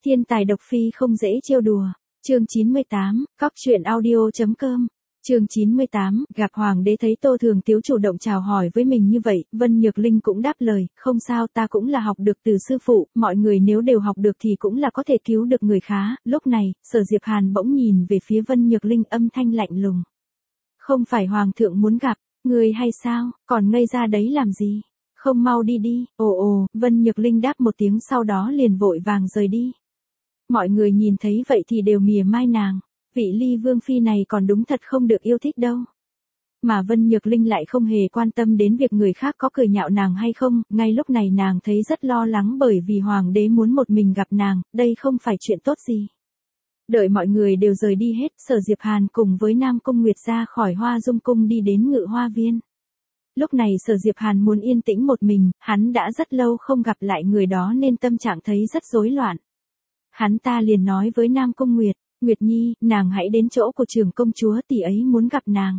Thiên tài độc phi không dễ trêu đùa. Chương 98, Cóc truyện audio.com. Chương 98, gặp hoàng đế thấy Tô Thường Tiếu chủ động chào hỏi với mình như vậy, Vân Nhược Linh cũng đáp lời, không sao, ta cũng là học được từ sư phụ, mọi người nếu đều học được thì cũng là có thể cứu được người khá. Lúc này, Sở Diệp Hàn bỗng nhìn về phía Vân Nhược Linh, âm thanh lạnh lùng. Không phải hoàng thượng muốn gặp, người hay sao, còn ngây ra đấy làm gì? Không mau đi đi. Ồ, Vân Nhược Linh đáp một tiếng sau đó liền vội vàng rời đi. Mọi người nhìn thấy vậy thì đều mỉa mai nàng. Vị Ly Vương Phi này còn đúng thật không được yêu thích đâu. Mà Vân Nhược Linh lại không hề quan tâm đến việc người khác có cười nhạo nàng hay không, ngay lúc này nàng thấy rất lo lắng bởi vì hoàng đế muốn một mình gặp nàng, đây không phải chuyện tốt gì. Đợi mọi người đều rời đi hết, Sở Diệp Hàn cùng với Nam Cung Nguyệt ra khỏi Hoa Dung Cung đi đến Ngự Hoa Viên. Lúc này Sở Diệp Hàn muốn yên tĩnh một mình, hắn đã rất lâu không gặp lại người đó nên tâm trạng thấy rất rối loạn. Hắn ta liền nói với Nam Cung Nguyệt, Nguyệt Nhi, nàng hãy đến chỗ của trưởng công chúa, tỷ ấy muốn gặp nàng.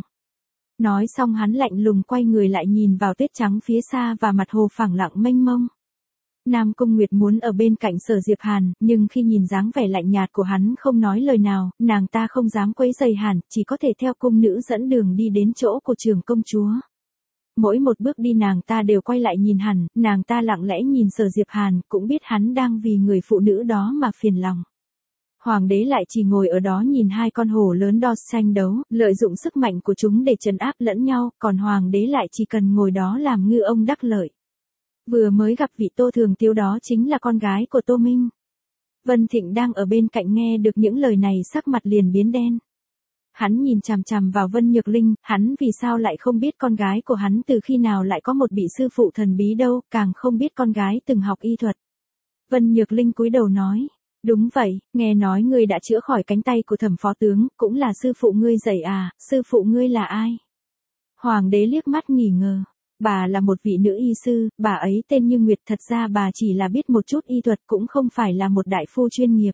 Nói xong hắn lạnh lùng quay người lại nhìn vào tuyết trắng phía xa và mặt hồ phẳng lặng mênh mông. Nam Cung Nguyệt muốn ở bên cạnh Sở Diệp Hàn, nhưng khi nhìn dáng vẻ lạnh nhạt của hắn không nói lời nào, nàng ta không dám quấy rầy hắn, chỉ có thể theo cung nữ dẫn đường đi đến chỗ của trưởng công chúa. Mỗi một bước đi nàng ta đều quay lại nhìn hắn, nàng ta lặng lẽ nhìn Sở Diệp Hàn, cũng biết hắn đang vì người phụ nữ đó mà phiền lòng. Hoàng đế lại chỉ ngồi ở đó nhìn hai con hổ lớn đo tranh đấu, lợi dụng sức mạnh của chúng để trấn áp lẫn nhau, còn hoàng đế lại chỉ cần ngồi đó làm ngư ông đắc lợi. Vừa mới gặp vị Tô Thường Tiếu đó chính là con gái của Tô Minh. Vân Thịnh đang ở bên cạnh nghe được những lời này sắc mặt liền biến đen. Hắn nhìn chằm chằm vào Vân Nhược Linh, hắn vì sao lại không biết con gái của hắn từ khi nào lại có một vị sư phụ thần bí đâu, càng không biết con gái từng học y thuật. Vân Nhược Linh cúi đầu nói, đúng vậy, nghe nói ngươi đã chữa khỏi cánh tay của Thẩm phó tướng, cũng là sư phụ ngươi dạy à, sư phụ ngươi là ai? Hoàng đế liếc mắt nghi ngờ, bà là một vị nữ y sư, bà ấy tên Như Nguyệt, thật ra bà chỉ là biết một chút y thuật cũng không phải là một đại phu chuyên nghiệp.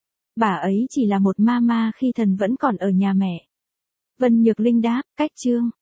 Bà ấy chỉ là một mama khi thần vẫn còn ở nhà mẹ. Vân Nhược Linh đáp, cách chương.